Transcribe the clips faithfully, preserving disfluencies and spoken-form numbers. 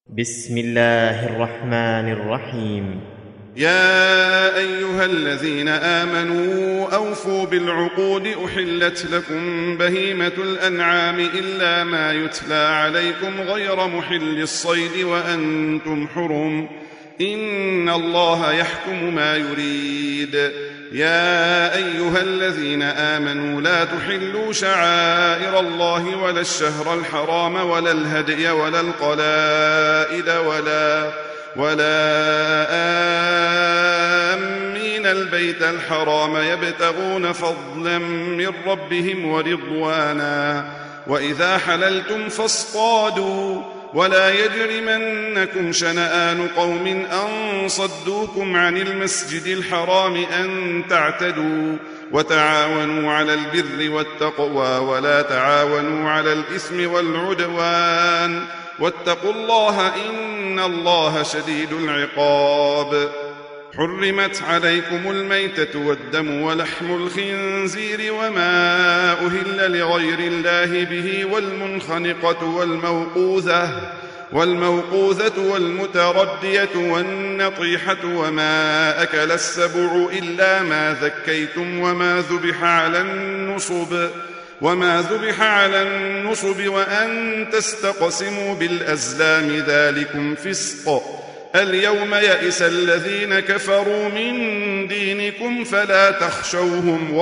بسم الله الرحمن الرحيم. يا أيها الذين آمنوا أوفوا بالعقود أحلت لكم بهيمة الأنعام إلا ما يتلى عليكم غير محل الصيد وأنتم حرم إن الله يحكم ما يريد. يا أيها الذين آمنوا لا تحلوا شعائر الله ولا الشهر الحرام ولا الهدي ولا القلائد ولا ولا آمين البيت الحرام يبتغون فضلا من ربهم ورضوانا وإذا حللتم فاصطادوا ولا يجرمنكم شنآن قوم أن صدوكم عن المسجد الحرام أن تعتدوا وتعاونوا على البر والتقوى ولا تعاونوا على الإثم والعدوان واتقوا الله إن الله شديد العقاب. حرمت عليكم الميتة والدم ولحم الخنزير وما أهل لغير الله به والمنخنقة والموقوذة والموقوذة والمتردية والنطيحة وما أكل السبع إلا ما ذكيتم وما ذبح على النصب وما ذبح على النصب وأن تستقسموا بالأزلام ذلكم فسق. اليوم يئس الذين كفروا من دينكم فلا تخشوهم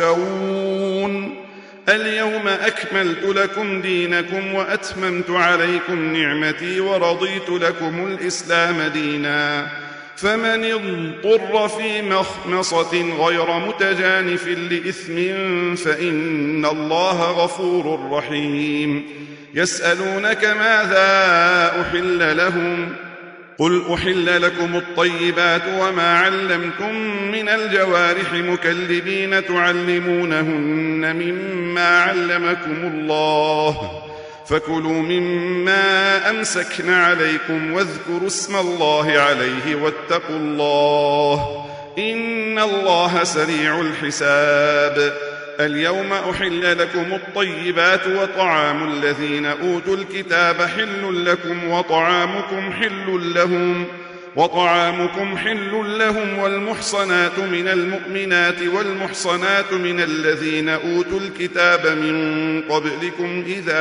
واخشون اليوم أكملت لكم دينكم وأتممت عليكم نعمتي ورضيت لكم الإسلام دينا. فمن اضطر في مخمصة غير متجانف لإثم فإن الله غفور رحيم. يسألونك ماذا أحل لهم قل أحل لكم الطيبات وما علمتم من الجوارح مكلبين تعلمونهن مما علمكم الله فكلوا مما أمسكن عليكم واذكروا اسم الله عليه واتقوا الله إن الله سريع الحساب. اليوم أحل لكم الطيبات وطعام الذين أوتوا الكتاب حل لكم وطعامكم حل لهم وطعامكم حل لهم والمحصنات من المؤمنات والمحصنات من الذين أوتوا الكتاب من قبلكم إذا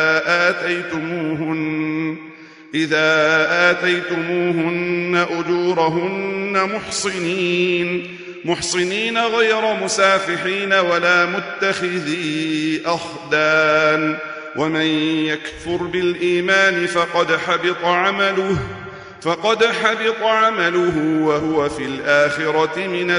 آتيتموهن إذا آتيتموهن أجورهن محصنين محصنين غير مسافحين ولا متخذي أخدان ومن يكفر بالإيمان فقد حبط عمله فقد حبط عمله وهو في الآخرة من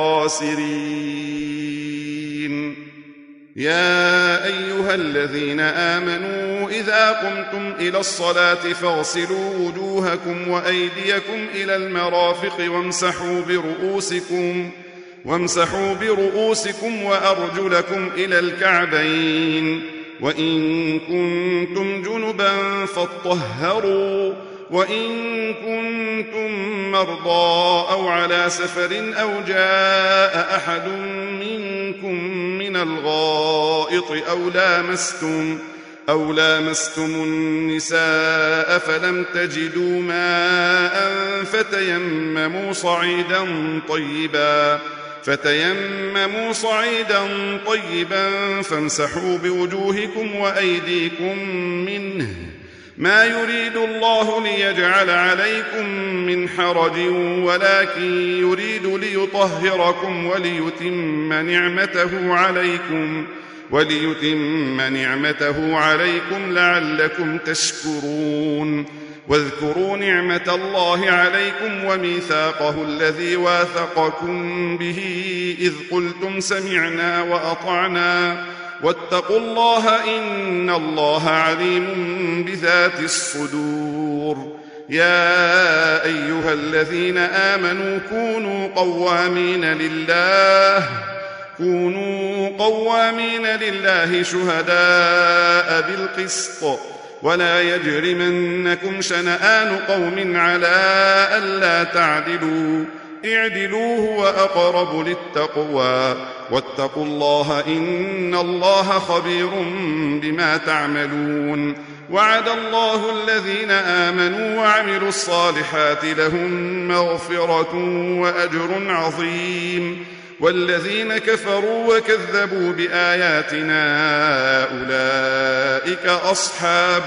الخاسرين. يا أيها الذين آمنوا إذا قمتم إلى الصلاة فاغسلوا وجوهكم وأيديكم إلى المرافق وامسحوا برؤوسكم وامسحوا برؤوسكم وأرجلكم إلى الكعبين وإن كنتم جنبا فاطهروا وإن كنتم مرضى أو على سفر أو جاء أحد منكم من الغائط أو لامستم أو لامستم النساء فلم تجدوا ماء فتيمموا صعيدا طيبا فتيمموا صعيدا طيبا فامسحوا بوجوهكم وأيديكم منه ما يريد الله ليجعل عليكم من حرج ولكن يريد ليطهركم وليتم نعمته عليكم وليتم نعمته عليكم لعلكم تشكرون. واذكروا نعمة الله عليكم وميثاقه الذي واثقكم به إذ قلتم سمعنا وأطعنا واتقوا الله إن الله عليم بذات الصدور. يا أيها الذين آمنوا كونوا قوامين لله كونوا قوامين لله شهداء بالقسط ولا يجرمنكم شنآن قوم على ألا تعدلوا اعدلوا هو أقرب للتقوى واتقوا الله إن الله خبير بما تعملون. وعد الله الذين آمنوا وعملوا الصالحات لهم مغفرة وأجر عظيم والذين كفروا وكذبوا بآياتنا أولئك أصحاب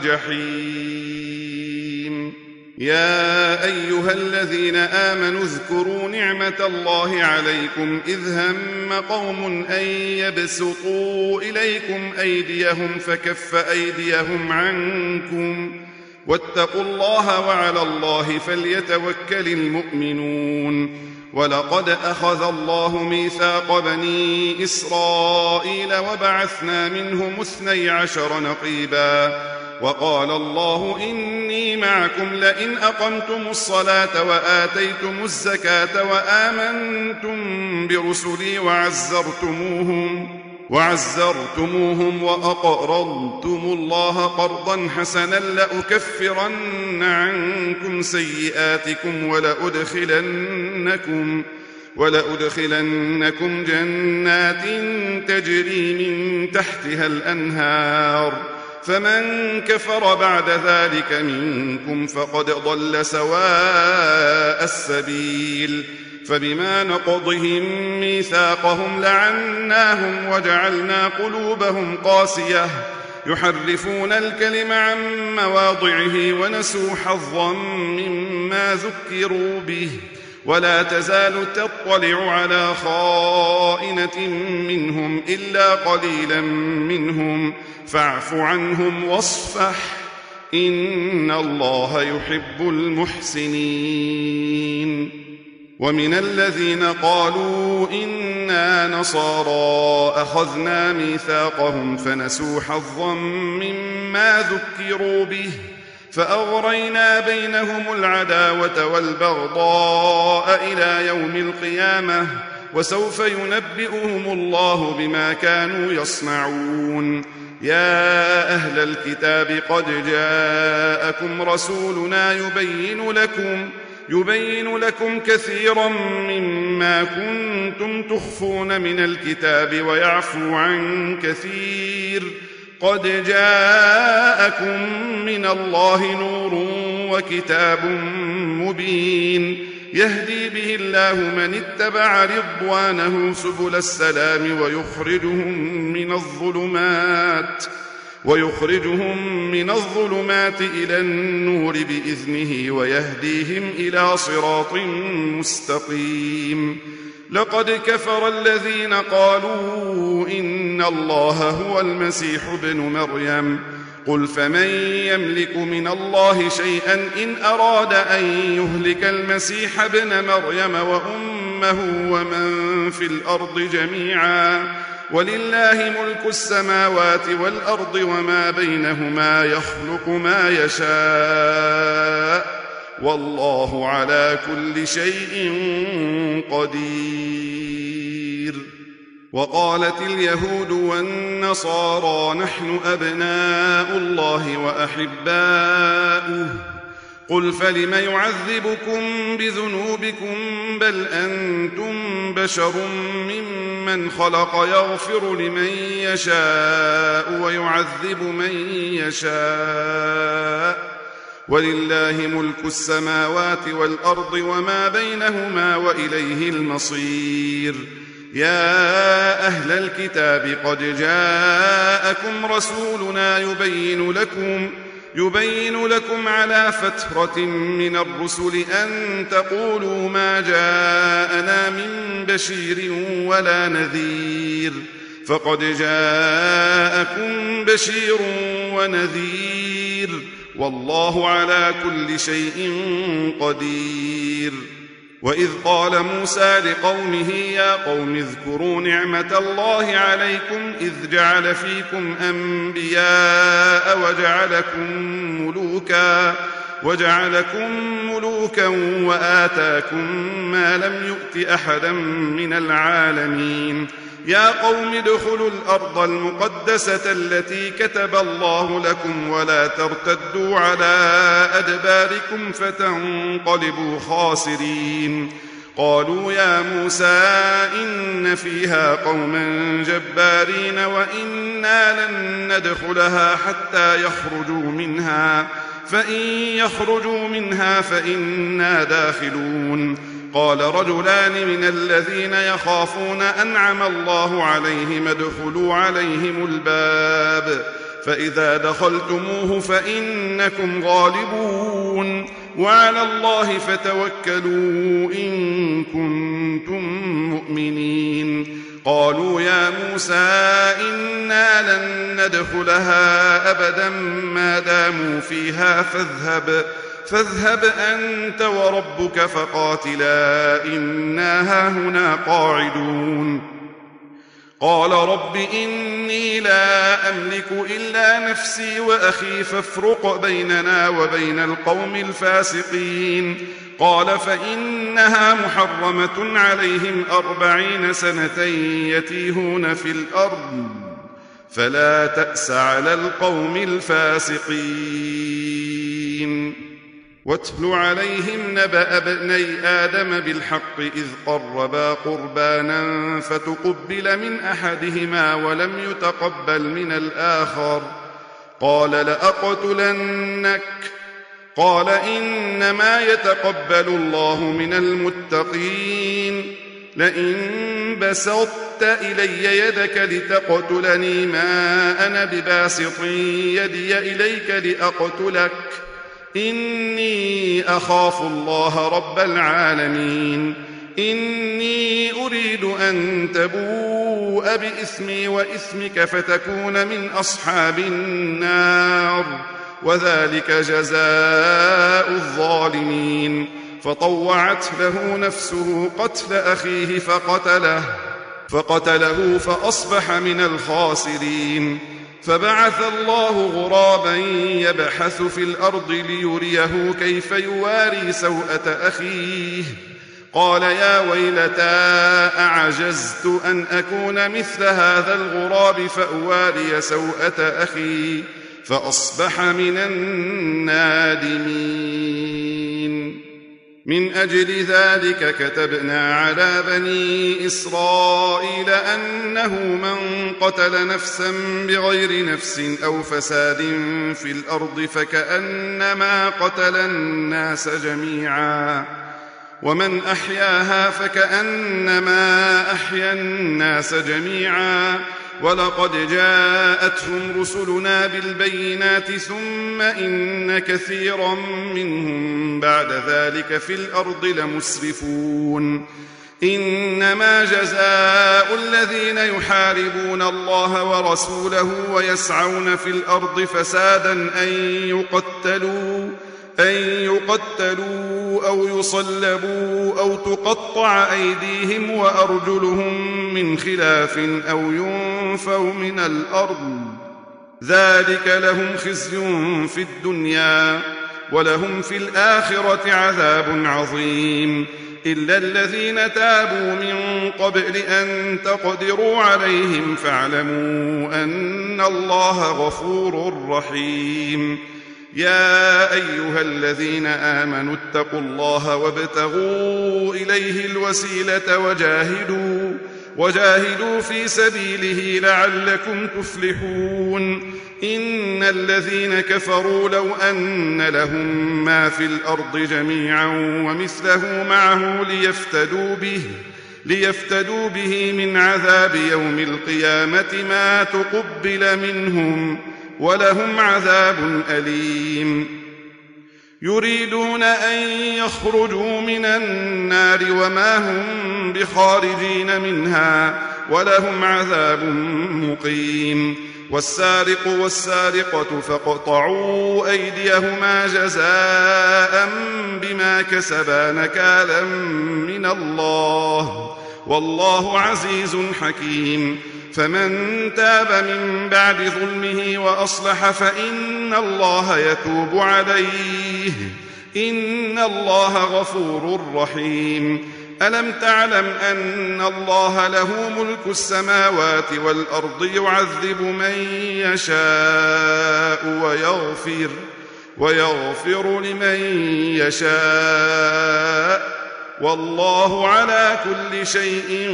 الجحيم. يا أيها الذين آمنوا اذكروا نعمة الله عليكم إذ هم قوم أن يبسطوا إليكم أيديهم فكف أيديهم عنكم واتقوا الله وعلى الله فليتوكل المؤمنون. ولقد أخذ الله ميثاق بني إسرائيل وبعثنا منهم اثني عشر نقيبا وقال الله إني معكم لئن أقمتم الصلاة وآتيتم الزكاة وآمنتم برسلي وعزرتموهم وعزرتموهم وأقرضتم الله قرضا حسنا لأكفرن عنكم سيئاتكم ولأدخلنكم ولأدخلنكم جنات تجري من تحتها الأنهار فمن كفر بعد ذلك منكم فقد ضل سواء السبيل. فبما نقضهم ميثاقهم لعناهم وجعلنا قلوبهم قاسية يحرفون الكلم عن مواضعه ونسوا حظا مما ذكروا به ولا تزال تطلع على خائنة منهم إلا قليلا منهم فاعف عنهم واصفح إن الله يحب المحسنين. ومن الذين قالوا إنا نصارى أخذنا ميثاقهم فنسوا حظا مما ذكروا به فأغرينا بينهم العداوة والبغضاء إلى يوم القيامة وسوف ينبئهم الله بما كانوا يصنعون. يا أهل الكتاب قد جاءكم رسولنا يبين لكم يبين لكم كثيرا مما كنتم تخفون من الكتاب ويعفو عن كثير قد جاءكم من الله نور وكتاب مبين يهدي به الله من اتبع رضوانه سبل السلام ويخرجهم من الظلمات ويخرجهم من الظلمات إلى النور بإذنه ويهديهم إلى صراط مستقيم. لقد كفر الذين قالوا إن الله هو المسيح ابن مريم قل فمن يملك من الله شيئا إن أراد أن يهلك المسيح ابن مريم وأمه ومن في الأرض جميعا ولله ملك السماوات والأرض وما بينهما يخلق ما يشاء والله على كل شيء قدير. وقالت اليهود والنصارى نحن أبناء الله وأحباؤه قل فلم يعذبكم بذنوبكم بل أنتم بشر ممن خلق يغفر لمن يشاء ويعذب من يشاء ولله ملك السماوات والأرض وما بينهما وإليه المصير. يا أهل الكتاب قد جاءكم رسولنا يبين لكم يبين لكم على فترة من الرسل أن تقولوا ما جاءنا من بشير ولا نذير فقد جاءكم بشير ونذير والله على كل شيء قدير. وإذ قال موسى لقومه يا قوم اذكروا نعمة الله عليكم إذ جعل فيكم أنبياء وجعلكم ملوكا وجعلكم ملوكا وآتاكم ما لم يؤت أحدا من العالمين. يا قوم ادخلوا الأرض المقدسة التي كتب الله لكم ولا ترتدوا على أدباركم فتنقلبوا خاسرين. قالوا يا موسى إن فيها قوما جبارين وإنا لن ندخلها حتى يخرجوا منها فإن يخرجوا منها فإنا داخلون. قال رجلان من الذين يخافون أنعم الله عليهم ادخلوا عليهم الباب فإذا دخلتموه فإنكم غالبون وعلى الله فتوكلوا إن كنتم مؤمنين. قالوا يا موسى إنا لن ندخلها أبدا ما داموا فيها فاذهب فاذهب أنت وربك فقاتلا إنا هاهنا قاعدون. قال رب إني لا أملك إلا نفسي وأخي فافرق بيننا وبين القوم الفاسقين. قال فإنها محرمة عليهم أربعين سنة يتيهون في الأرض فلا تأس على القوم الفاسقين. واتل عليهم نبأ ابني آدم بالحق إذ قربا قربانا فتقبل من أحدهما ولم يتقبل من الآخر قال لأقتلنك قال إنما يتقبل الله من المتقين. لئن بسطت إلي يدك لتقتلني ما أنا بباسط يدي إليك لأقتلك إني أخاف الله رب العالمين. إني أريد أن تبوء بإثمي وإثمك فتكون من أصحاب النار وذلك جزاء الظالمين. فطوعت له نفسه قتل أخيه فقتله فقتله فأصبح من الخاسرين. فبعث الله غرابا يبحث في الأرض ليريه كيف يواري سوءة أخيه قال يا ويلتى أعجزت أن أكون مثل هذا الغراب فأواري سوءة أخي فأصبح من النادمين. من أجل ذلك كتبنا على بني إسرائيل أنه من قتل نفسا بغير نفس أو فساد في الأرض فكأنما قتل الناس جميعا ومن أحياها فكأنما أحيا الناس جميعا. ولقد جاءتهم رسلنا بالبينات ثم إن كثيرا منهم بعد ذلك في الأرض لمسرفون. إنما جزاء الذين يحاربون الله ورسوله ويسعون في الأرض فسادا أن يقتلوا أن يقتلوا أو يصلبوا أو تقطع أيديهم وأرجلهم من خلاف أو ينفوا من الأرض ذلك لهم خزي في الدنيا ولهم في الآخرة عذاب عظيم. إلا الذين تابوا من قبل أن تقدروا عليهم فاعلموا أن الله غفور رحيم. يا أيها الذين آمنوا اتقوا الله وابتغوا إليه الوسيلة وجاهدوا وجاهدوا في سبيله لعلكم تفلحون. إن الذين كفروا لو أن لهم ما في الأرض جميعا ومثله معه ليفتدوا به ليفتدوا به من عذاب يوم القيامة ما تقبل منهم ولهم عذاب أليم. يريدون أن يخرجوا من النار وما هم بخارجين منها ولهم عذاب مقيم. والسارق والسارقة فاقطعوا أيديهما جزاء بما كسبا نكالا من الله والله عزيز حكيم. فمن تاب من بعد ظلمه وأصلح فإن الله يتوب عليه إن الله غفور رحيم. ألم تعلم أن الله له ملك السماوات والأرض يعذب من يشاء ويغفر ويغفر لمن يشاء والله على كل شيء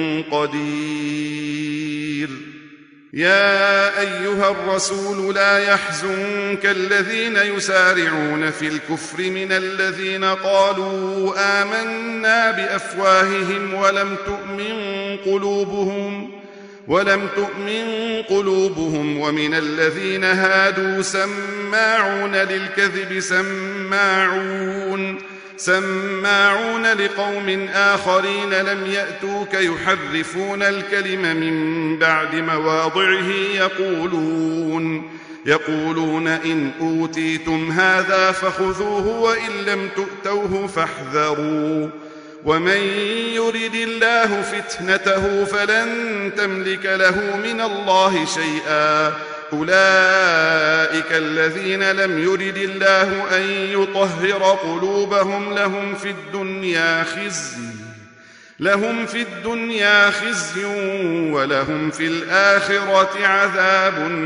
قدير. يا أيها الرسول لا يحزنك الذين يسارعون في الكفر من الذين قالوا آمنا بأفواههم ولم تؤمن قلوبهم ولم تؤمن قلوبهم ومن الذين هادوا سماعون للكذب سماعون سماعون لقوم آخرين لم يأتوك يحرفون الكلم من بعد مواضعه يقولون يقولون إن أوتيتم هذا فخذوه وإن لم تؤتوه فاحذروا ومن يرد الله فتنته فلن تملك له من الله شيئا أولئك الذين لم يرد الله أن يطهر قلوبهم لهم في الدنيا خزي لهم في الدنيا خزي ولهم في الآخرة عذاب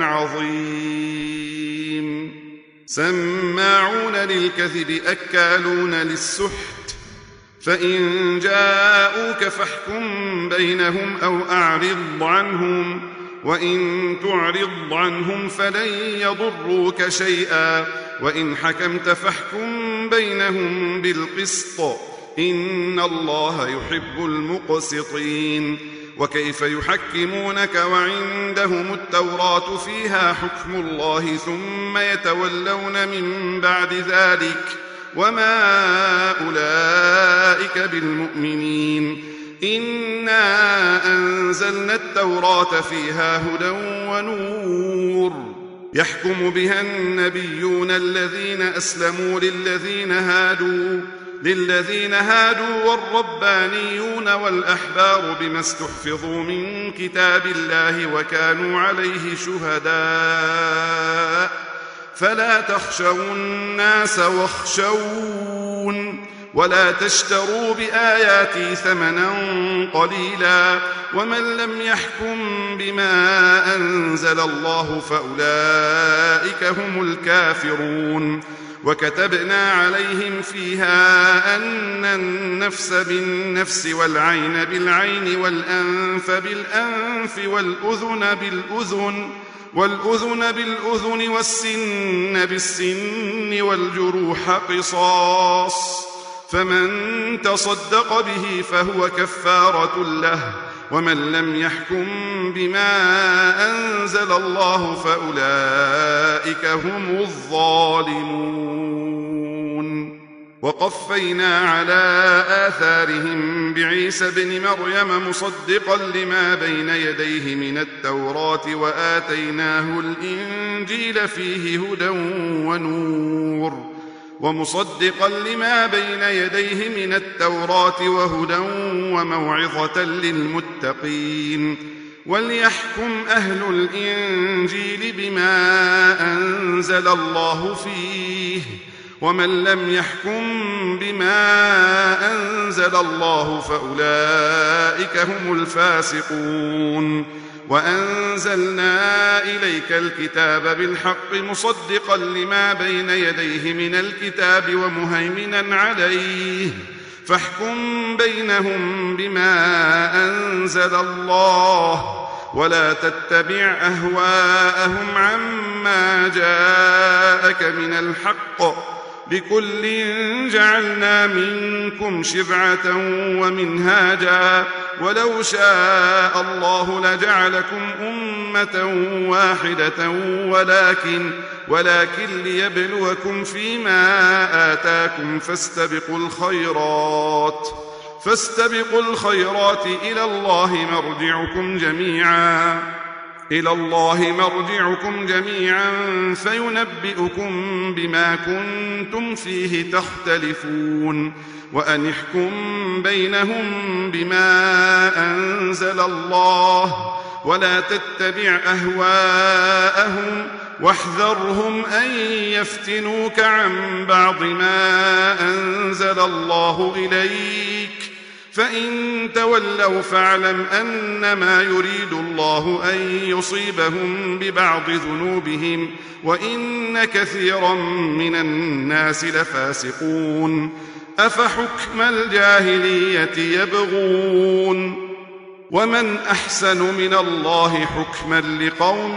عظيم. سماعون للكذب أكالون للسحت فإن جاءوك فاحكم بينهم أو أعرض عنهم وإن تعرض عنهم فلن يضروك شيئا وإن حكمت فاحكم بينهم بالقسط إن الله يحب المقسطين. وكيف يحكمونك وعندهم التوراة فيها حكم الله ثم يتولون من بعد ذلك وما أولئك بالمؤمنين. إنا أنزلنا التوراة فيها هدى ونور يحكم بها النبيون الذين أسلموا للذين هادوا للذين هادوا والربانيون والأحبار بما استحفظوا من كتاب الله وكانوا عليه شهداء فلا تخشوا الناس واخشون ولا تشتروا بآياتي ثمنا قليلا ومن لم يحكم بما أنزل الله فأولئك هم الكافرون. وكتبنا عليهم فيها أن النفس بالنفس والعين بالعين والأنف بالأنف والأذن بالأذن والأذن بالأذن والسن بالسن والجروح قصاص فمن تصدق به فهو كفارة له ومن لم يحكم بما أنزل الله فأولئك هم الظالمون. وقفينا على آثارهم بعيسى بن مريم مصدقا لما بين يديه من التوراة وآتيناه الإنجيل فيه هدى ونور ومصدقا لما بين يديه من التوراة وهدى وموعظة للمتقين. وليحكم أهل الإنجيل بما أنزل الله فيه ومن لم يحكم بما أنزل الله فأولئك هم الفاسقون. وأنزلنا إليك الكتاب بالحق مصدقا لما بين يديه من الكتاب ومهيمنا عليه فاحكم بينهم بما أنزل الله ولا تتبع أهواءهم عما جاءك من الحق لكل جعلنا منكم شرعة ومنهاجا ولو شاء الله لجعلكم أمة واحدة ولكن ولكن ليبلوكم فيما آتاكم فاستبقوا الخيرات فاستبقوا الخيرات إلى الله مرجعكم جميعا إلى الله مرجعكم جميعا فينبئكم بما كنتم فيه تختلفون. وأن احكم بينهم بما أنزل الله ولا تتبع أهواءهم واحذرهم أن يفتنوك عن بعض ما أنزل الله إليك فإن تولوا فاعلم أنما يريد الله أن يصيبهم ببعض ذنوبهم وإن كثيرا من الناس لفاسقون. أفحكم الجاهلية يبغون ومن أحسن من الله حكما لقوم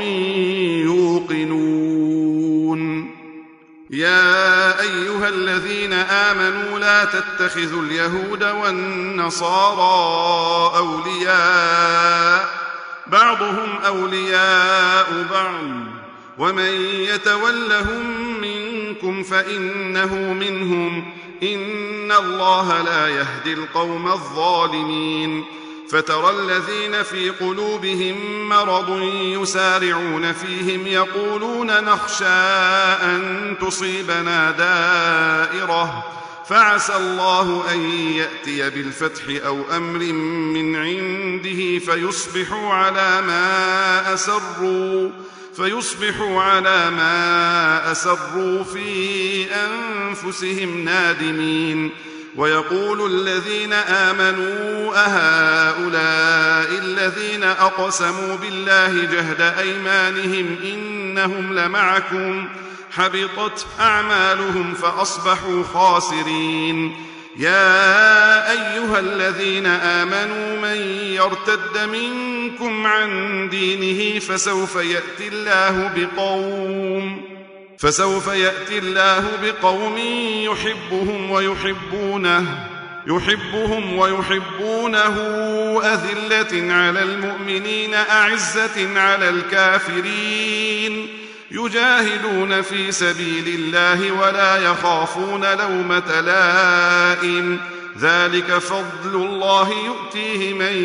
يوقنون يا أيها الذين آمنوا لا تتخذوا اليهود والنصارى أولياء بعضهم أولياء بعض ومن يتولهم منكم فإنه منهم إن الله لا يهدي القوم الظالمين فترى الذين في قلوبهم مرض يسارعون فيهم يقولون نخشى أن تصيبنا دائرة فعسى الله أن يأتي بالفتح أو أمر من عنده فيصبحوا على ما أسروا فيصبحوا على ما أسروا في أنفسهم نادمين ويقول الذين آمنوا أهؤلاء الذين أقسموا بالله جهد أيمانهم إنهم لمعكم حبطت أعمالهم فأصبحوا خاسرين يا أيها الذين آمنوا من يرتد منكم عن دينه فسوف يأتي الله بقوم فسوف يأتي الله بقوم يحبهم ويحبونه يحبهم ويحبونه أذلة على المؤمنين أعزة على الكافرين يجاهدون في سبيل الله ولا يخافون لومة لائم ذلك فضل الله يؤتيه من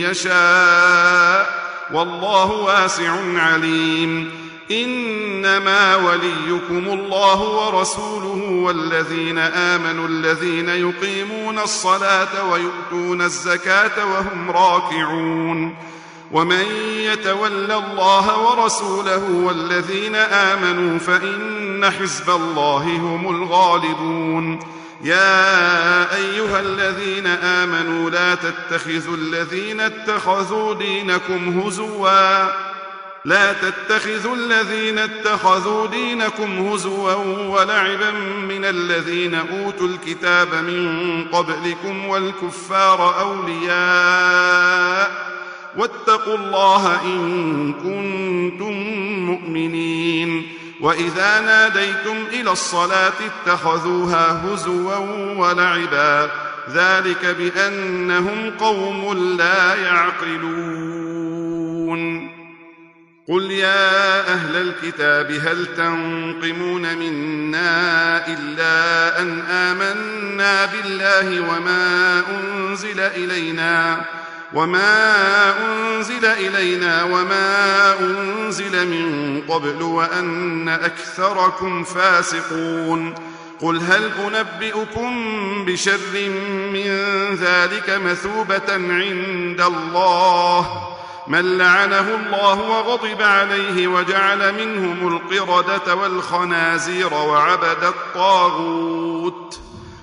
يشاء والله واسع عليم إنما وليكم الله ورسوله والذين آمنوا الذين يقيمون الصلاة ويؤتون الزكاة وهم راكعون ومن يتول الله ورسوله والذين آمنوا فإن حزب الله هم الغالبون يا أيها الذين آمنوا لا تتخذوا الذين اتخذوا دينكم هزوا لا تتخذوا الذين اتخذوا دينكم هزوا ولعبا من الذين أوتوا الكتاب من قبلكم والكفار أولياء واتقوا الله إن كنتم مؤمنين وإذا ناديتم إلى الصلاة اتخذوها هزوا ولعبا ذلك بأنهم قوم لا يعقلون قل يا أهل الكتاب هل تنقمون منا إلا أن آمنا بالله وما أنزل إلينا وما أنزل إلينا وما أنزل من قبل وأن أكثركم فاسقون قل هل أنبئكم بشر من ذلك مثوبة عند الله من لعنه الله وغضب عليه وجعل منهم القردة والخنازير وعبد الطاغوت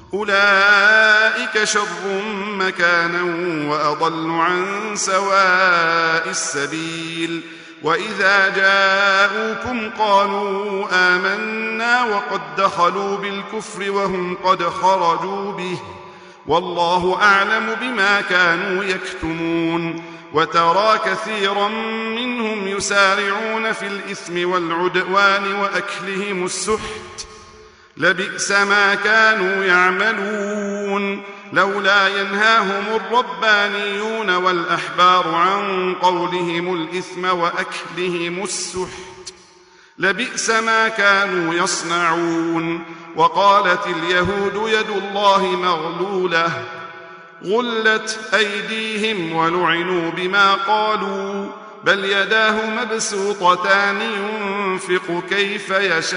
أولئك شر مكانا وأضل عن سواء السبيل وإذا جاءوكم قالوا آمنا وقد دخلوا بالكفر وهم قد خرجوا به والله أعلم بما كانوا يكتمون وترى كثيرا منهم يسارعون في الإثم والعدوان وأكلهم السحت لبئس ما كانوا يعملون لولا ينهاهم الربانيون والأحبار عن قولهم الإثم وأكلهم السحت لبئس ما كانوا يصنعون وقالت اليهود يد الله مغلولة غلت أيديهم ولعنوا بما قالوا بل يداه مبسوطتان ينفق كيف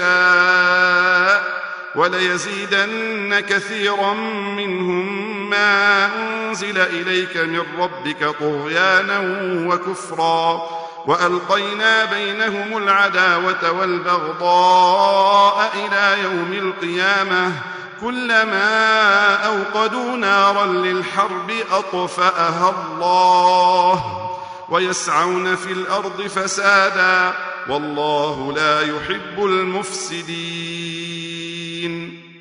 يشاء وليزيدن كثيرا منهم ما أنزل إليك من ربك طغيانا وكفرا وألقينا بينهم العداوة والبغضاء إلى يوم القيامة كلما أوقدوا نارا للحرب أطفأها الله ويسعون في الأرض فسادا والله لا يحب المفسدين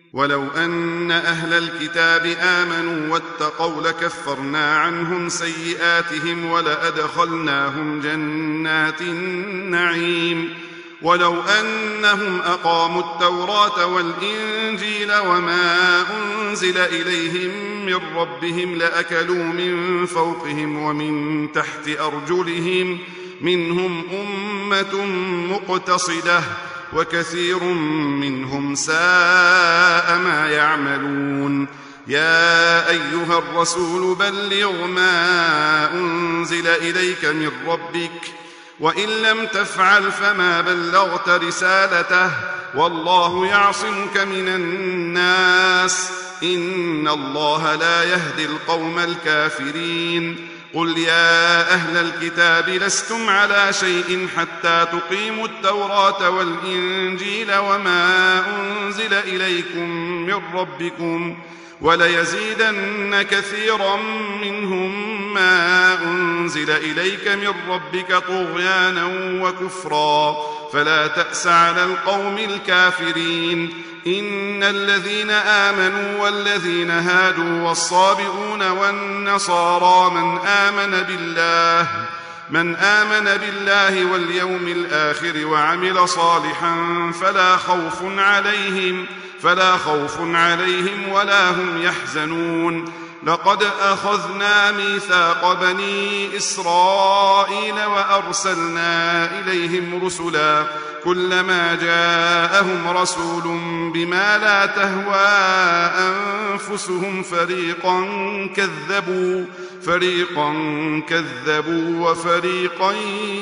ولو أن أهل الكتاب آمنوا واتقوا لكفرنا عنهم سيئاتهم ولأدخلناهم جنات النعيم ولو أنهم أقاموا التوراة والإنجيل وما أنزل إليهم من ربهم لأكلوا من فوقهم ومن تحت أرجلهم منهم أمة مقتصدة وكثير منهم ساء ما يعملون. يا أيها الرسول بلغ ما أنزل إليك من ربك وإن لم تفعل فما بلغت رسالته والله يعصمك من الناس إن الله لا يهدي القوم الكافرين. قل يا أهل الكتاب لستم على شيء حتى تقيموا التوراة والإنجيل وما أنزل إليكم من ربكم وليزيدن كثيرا منهم ما أنزل إليك من ربك طغيانا وكفرا فلا تأس على القوم الكافرين. إن الذين آمنوا والذين هادوا والصابئون والنصارى من آمن بالله من آمن بالله واليوم الآخر وعمل صالحا فلا خوف عليهم فلا خوف عليهم ولا هم يحزنون. لقد أخذنا ميثاق بني إسرائيل وأرسلنا إليهم رسلا كلما جاءهم رسول بما لا تهوى أنفسهم فريقا كذبوا فريقا كذبوا وفريقا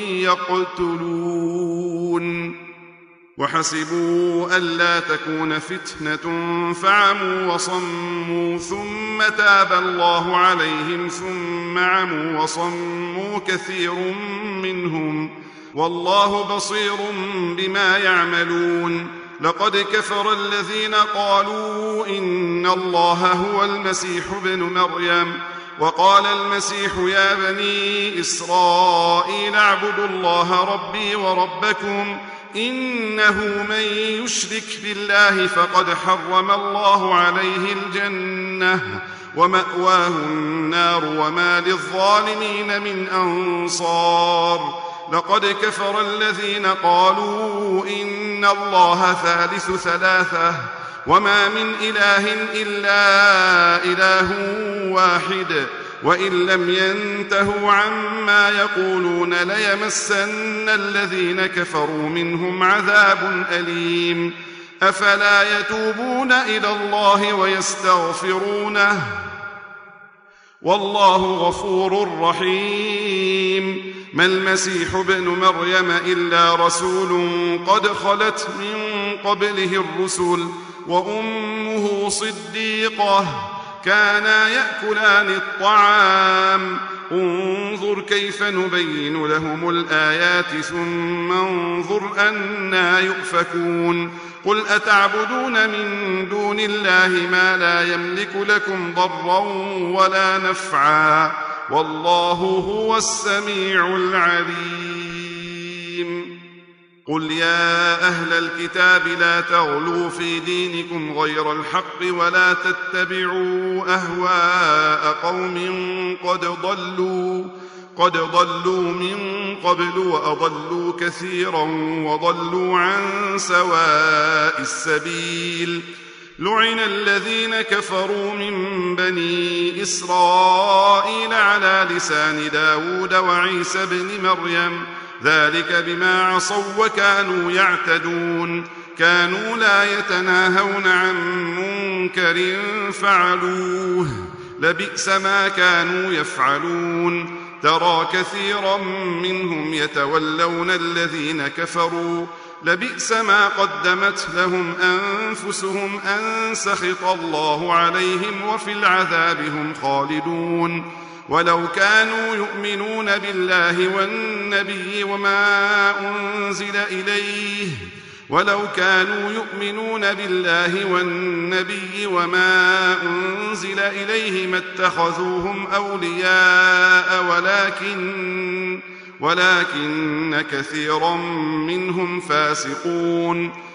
يقتلون. وحسبوا ألا تكون فتنة فعموا وصموا ثم تاب الله عليهم ثم عموا وصموا كثير منهم والله بصير بما يعملون. لقد كفر الذين قالوا إن الله هو المسيح ابن مريم وقال المسيح يا بني إسرائيل اعبدوا الله ربي وربكم إنه من يشرك بالله فقد حرم الله عليه الجنة ومأواه النار وما للظالمين من أنصار. لقد كفر الذين قالوا إن الله ثالث ثلاثة وما من إله إلا إله واحد وإن لم ينتهوا عما يقولون ليمسن الذين كفروا منهم عذاب أليم. أفلا يتوبون إلى الله ويستغفرونه والله غفور رحيم. ما المسيح ابن مريم إلا رسول قد خلت من قبله الرسل وأمه صديقة كانا يأكلان الطعام انظر كيف نبين لهم الآيات ثم انظر أنى يؤفكون. قل أتعبدون من دون الله ما لا يملك لكم ضرا ولا نفعا والله هو السميع العليم. قل يا أهل الكتاب لا تغلوا في دينكم غير الحق ولا تتبعوا أهواء قوم قد ضلوا قد ضلوا من قبل وأضلوا كثيرا وضلوا عن سواء السبيل. لعن الذين كفروا من بني إسرائيل على لسان داود وعيسى بن مريم ذلك بما عصوا وكانوا يعتدون. كانوا لا يتناهون عن منكر فعلوه لبئس ما كانوا يفعلون. ترى كثيرا منهم يتولون الذين كفروا لبئس ما قدمت لهم أنفسهم أن سخط الله عليهم وفي العذاب هم خالدون. ولو كانوا يؤمنون بالله والنبي وما أنزل إليه ولو كانوا يؤمنون بالله والنبي وما أنزل إليه ما اتخذوهم أولياء ولكن ولكن كثيرا منهم فاسقون.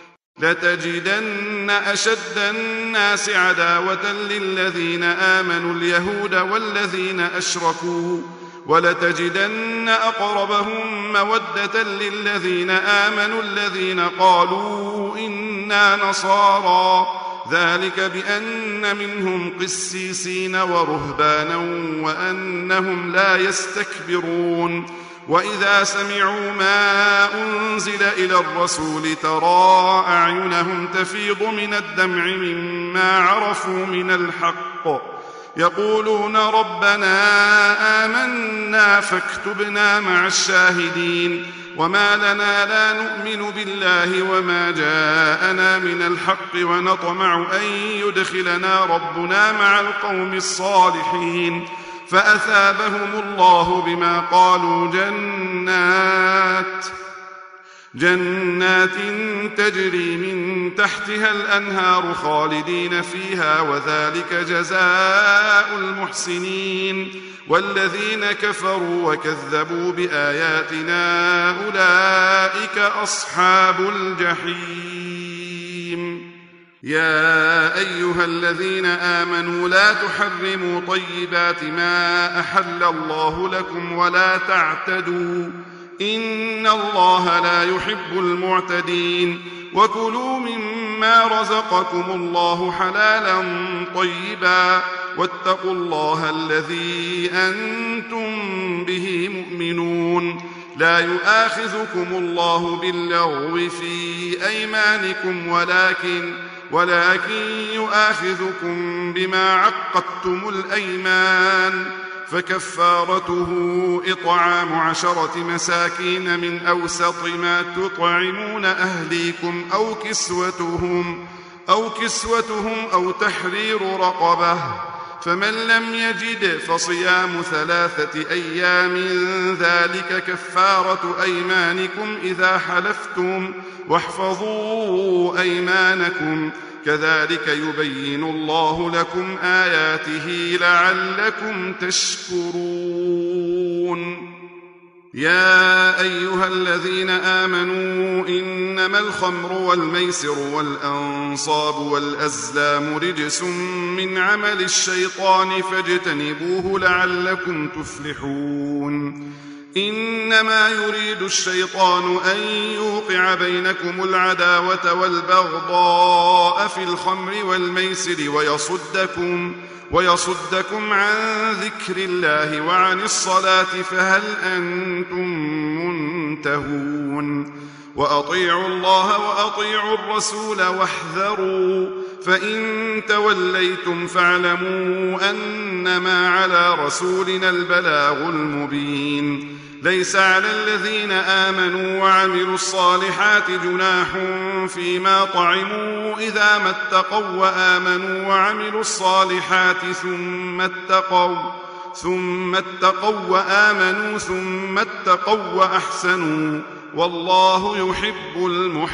لتجدن أشد الناس عداوة للذين آمنوا اليهود والذين أشركوا ولتجدن أقربهم مودة للذين آمنوا الذين قالوا إنا نصارى ذلك بأن منهم قسيسين ورهبانا وأنهم لا يستكبرون وإذا سمعوا ما أنزل إلى الرسول ترى أعينهم تفيض من الدمع مما عرفوا من الحق يقولون ربنا آمنا فاكتبنا مع الشاهدين وما لنا لا نؤمن بالله وما جاءنا من الحق ونطمع أن يدخلنا ربنا مع القوم الصالحين فأثابهم الله بما قالوا جنات جنات تجري من تحتها الأنهار خالدين فيها وذلك جزاء المحسنين والذين كفروا وكذبوا بآياتنا أولئك أصحاب الجحيم يا أيها الذين آمنوا لا تحرموا طيبات ما أحل الله لكم ولا تعتدوا إن الله لا يحب المعتدين وكلوا مما رزقكم الله حلالا طيبا واتقوا الله الذي أنتم به مؤمنون لا يؤاخذكم الله باللغو في أيمانكم ولكن ولكن يؤاخذكم بما عقدتم الأيمان فكفارته إطعام عشرة مساكين من أوسط ما تطعمون أهليكم أو كسوتهم أو كسوتهم أو تحرير رقبة فمن لم يجد فصيام ثلاثة أيام ذلك كفارة أيمانكم إذا حلفتم واحفظوا أيمانكم كذلك يبين الله لكم آياته لعلكم تشكرون يا أيها الذين آمنوا إنما الخمر والميسر والأنصاب والأزلام رجس من عمل الشيطان فاجتنبوه لعلكم تفلحون إنما يريد الشيطان أن يوقع بينكم العداوة والبغضاء في الخمر والميسر ويصدكم ويصدكم عن ذكر الله وعن الصلاة فهل أنتم منتهون وأطيعوا الله وأطيعوا الرسول واحذروا فإن توليتم فاعلموا أنما على رسولنا البلاغ المبين ليس على الذين آمنوا وعملوا الصالحات جناح فيما طعموا إذا ما اتقوا وآمنوا وعملوا الصالحات ثم اتقوا ثم اتقوا وآمنوا ثم اتقوا وأحسنوا والله يحب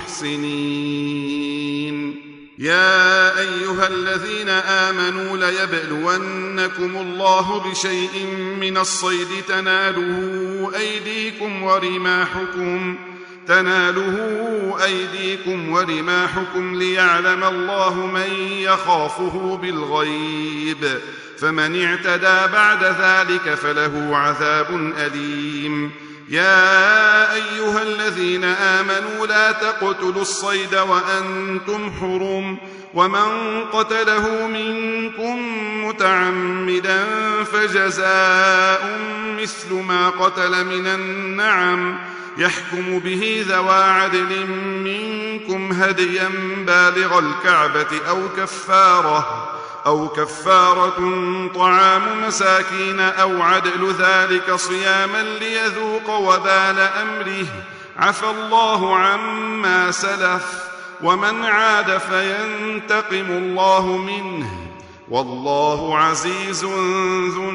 المحسنين يا أيها الذين آمنوا ليبلونكم الله بشيء من الصيد تناله أيديكم ورماحكم تناله أيديكم ورماحكم ليعلم الله من يخافه بالغيب فمن اعتدى بعد ذلك فله عذاب أليم يا أيها الذين آمنوا لا تقتلوا الصيد وأنتم حرم ومن قتله منكم متعمدا فجزاء مثل ما قتل من النعم يحكم به ذوى عدل منكم هديا بالغ الكعبة أو كفارة أو كفارة طعام مساكين أو عدل ذلك صياما ليذوق وبال أمره عفى الله عما سلف ومن عاد فينتقم الله منه والله عزيز ذو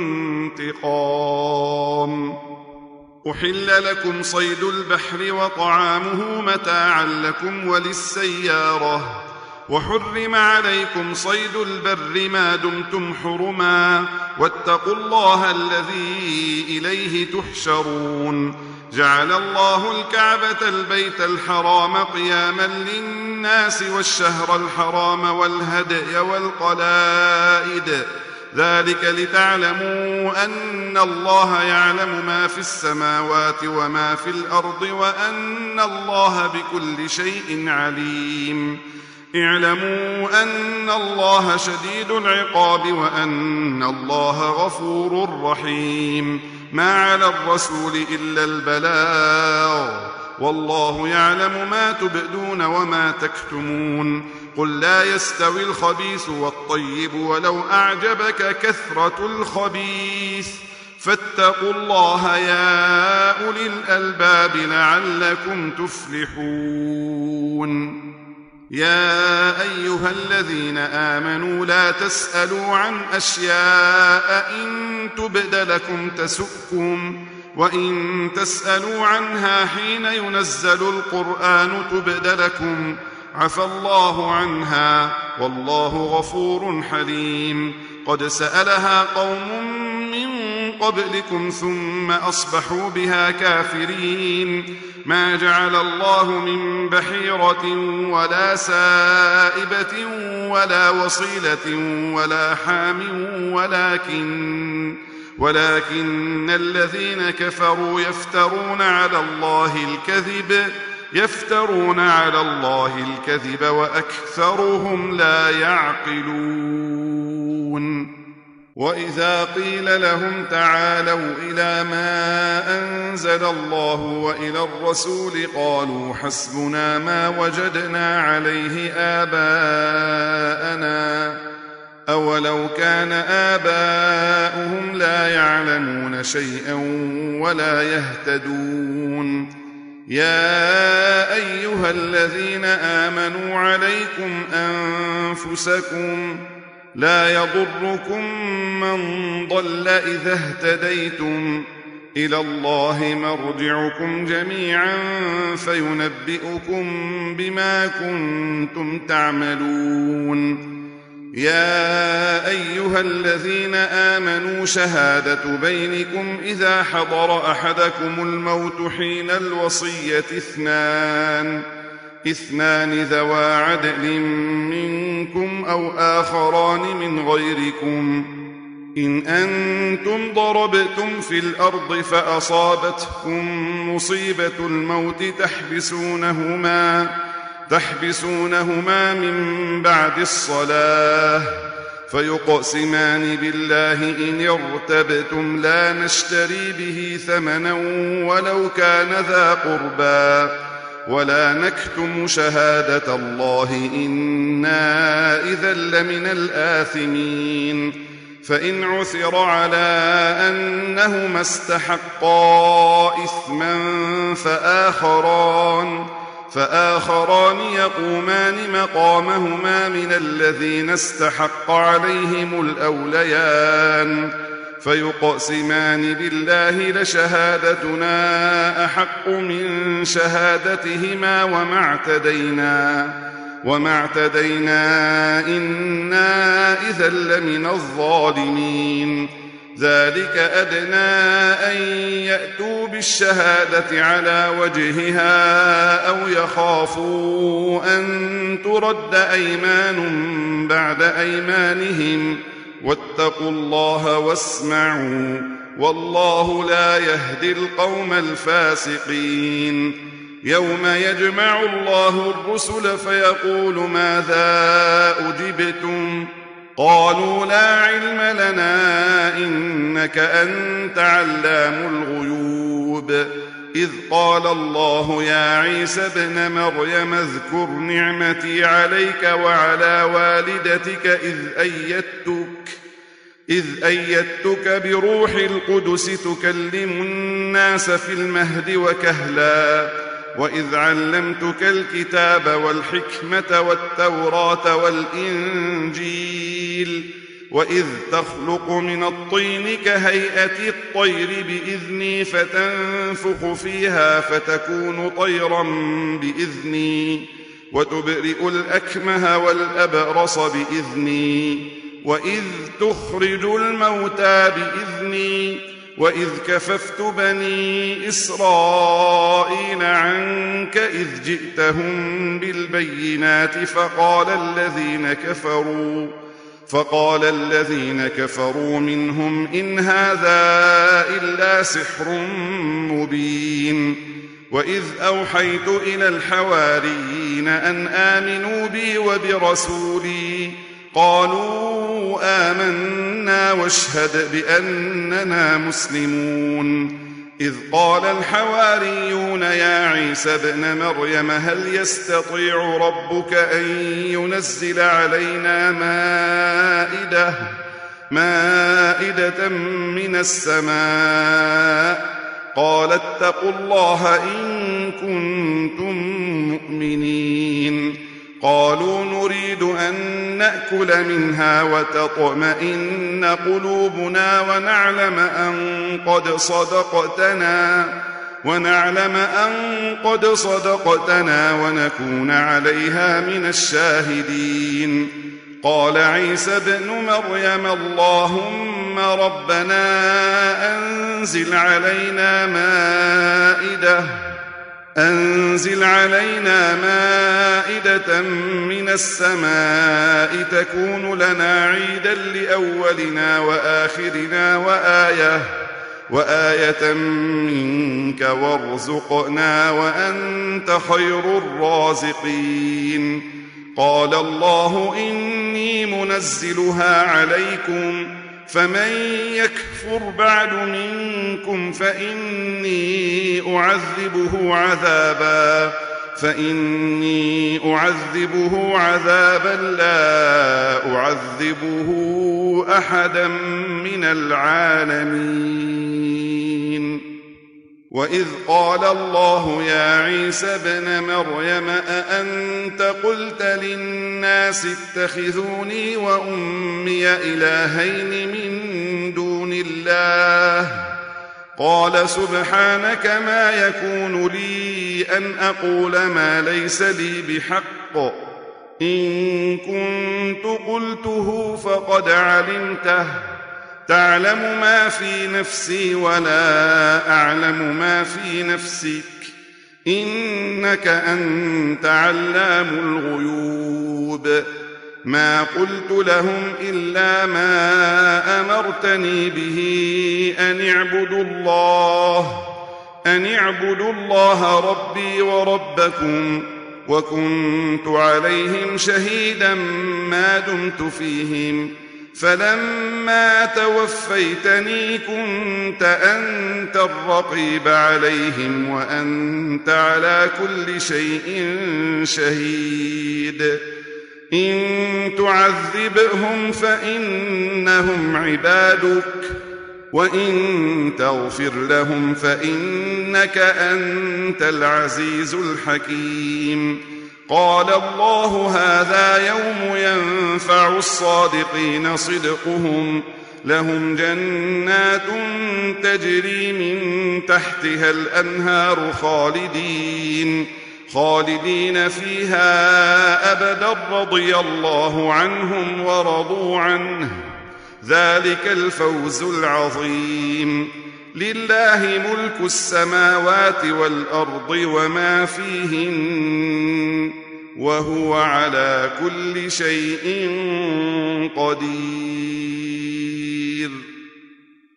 انتقام أحل لكم صيد البحر وطعامه متاعا لكم وللسيارة وحرم عليكم صيد البر ما دمتم حرما واتقوا الله الذي إليه تحشرون جعل الله الكعبة البيت الحرام قياما للناس الناس والشهر الحرام والهدي والقلائد، ذلك لتعلموا أن الله يعلم ما في السماوات وما في الأرض وأن الله بكل شيء عليم. اعلموا أن الله شديد العقاب وأن الله غفور رحيم. ما على الرسول إلا البلاغ، والله يعلم ما تبدون وما تكتمون. قل لا يستوي الخبيث والطيب ولو أعجبك كثرة الخبيث، فاتقوا الله يا أولي الألباب لعلكم تفلحون. يا أيها الذين آمنوا لا تسألوا عن أشياء إن تبد لكم تسؤكم، وإن تسألوا عنها حين ينزل القرآن تبد لكم عفى الله عنها والله غفور حليم. قد سألها قوم من قبلكم ثم أصبحوا بها كافرين. ما جعل الله من بحيرة ولا سائبة ولا وصيلة ولا حام ولكن ولكن الذين كفروا يفترون على الله الكذب يفترون على الله الكذب وأكثرهم لا يعقلون. وإذا قيل لهم تعالوا إلى ما أنزل الله وإلى الرسول قالوا حسبنا ما وجدنا عليه آباءنا أولو كان آباؤهم لا يعلمون شيئا ولا يهتدون. يا أيها الذين آمنوا عليكم أنفسكم لا يضركم من ضل إذا اهتديتم، إلى الله مرجعكم جميعا فينبئكم بما كنتم تعملون. يا أيها الذين آمنوا شهادة بينكم إذا حضر أحدكم الموت حين الوصية اثنان اثنان ذوى عدل منكم أو آخران من غيركم إن أنتم ضربتم في الأرض فأصابتكم مصيبة الموت تحبسونهما تحبسونهما من بعد الصلاة فيقسمان بالله إن ارتبتم لا نشتري به ثمنا ولو كان ذا قربى ولا نكتم شهادة الله إنا إذا لمن الآثمين. فإن عثر على أنهما استحقا إثما فآخران فآخران يقومان مقامهما من الذين استحق عليهم الأوليان فيقسمان بالله لشهادتنا أحق من شهادتهما وما اعتدينا وما اعتدينا إنا إذا لمن الظالمين. ذلك أدنى أن يأتوا بالشهادة على وجهها أو يخافوا أن ترد أيمان بعد أيمانهم واتقوا الله واسمعوا والله لا يهدي القوم الفاسقين. يوم يجمع الله الرسل فيقول ماذا أجبتم قالوا لا علم لنا إنك أنت علام الغيوب. إذ قال الله يا عيسى ابن مريم اذكر نعمتي عليك وعلى والدتك إذ أيدتك إذ أيدتك بروح القدس تكلم الناس في المهد وكهلا وإذ علمتك الكتاب والحكمة والتوراة والإنجيل وإذ تخلق من الطين كهيئة الطير بإذني فتنفخ فيها فتكون طيرا بإذني وتبرئ الأكمه والأبرص بإذني وإذ تخرج الموتى بإذني وإذ كففت بني إسرائيل عنك إذ جئتهم بالبينات فقال الذين كفروا فقال الذين كفروا منهم إن هذا إلا سحر مبين وإذ أوحيت إلى الحواريين أن آمنوا بي وبرسولي قالوا آمنا واشهد بأننا مسلمون إذ قال الحواريون يا عيسى ابن مريم هل يستطيع ربك أن ينزل علينا مائدة مائدة من السماء قال اتقوا الله إن كنتم مؤمنين قالوا نريد أن نأكل منها وتطمئن قلوبنا ونعلم أن قد صدقتنا ونعلم أن قد صدقتنا ونكون عليها من الشاهدين قال عيسى ابن مريم اللهم ربنا أنزل علينا مائدة أنزل علينا مائدة من السماء تكون لنا عيدا لأولنا وآخرنا وآية وآية منك وارزقنا وأنت خير الرازقين قال الله إني منزلها عليكم فمن يكفر بعد منكم فإني أعذبه عذابا فإني أعذبه عذابا لا أعذبه أحدا من العالمين وإذ قال الله يا عيسى ابن مريم أأنت قلت للناس اتخذوني وأمي إلهين من دون الله قال سبحانك ما يكون لي أن أقول ما ليس لي بحق إن كنت قلته فقد علمته تعلم ما في نفسي ولا أعلم ما في نفسك إنك أنت علام الغيوب ما قلت لهم إلا ما أمرتني به أن اعبدوا الله أن اعبدوا الله ربي وربكم وكنت عليهم شهيدا ما دمت فيهم فلما توفيتني كنت أنت الرقيب عليهم وأنت على كل شيء شهيد إن تعذبهم فإنهم عبادك وإن تغفر لهم فإنك أنت العزيز الحكيم قال الله هذا يوم ينفع الصادقين صدقهم لهم جنات تجري من تحتها الأنهار خالدين خالدين فيها أبدا رضي الله عنهم ورضوا عنه ذلك الفوز العظيم لله ملك السماوات والأرض وما فيهن وهو على كل شيء قدير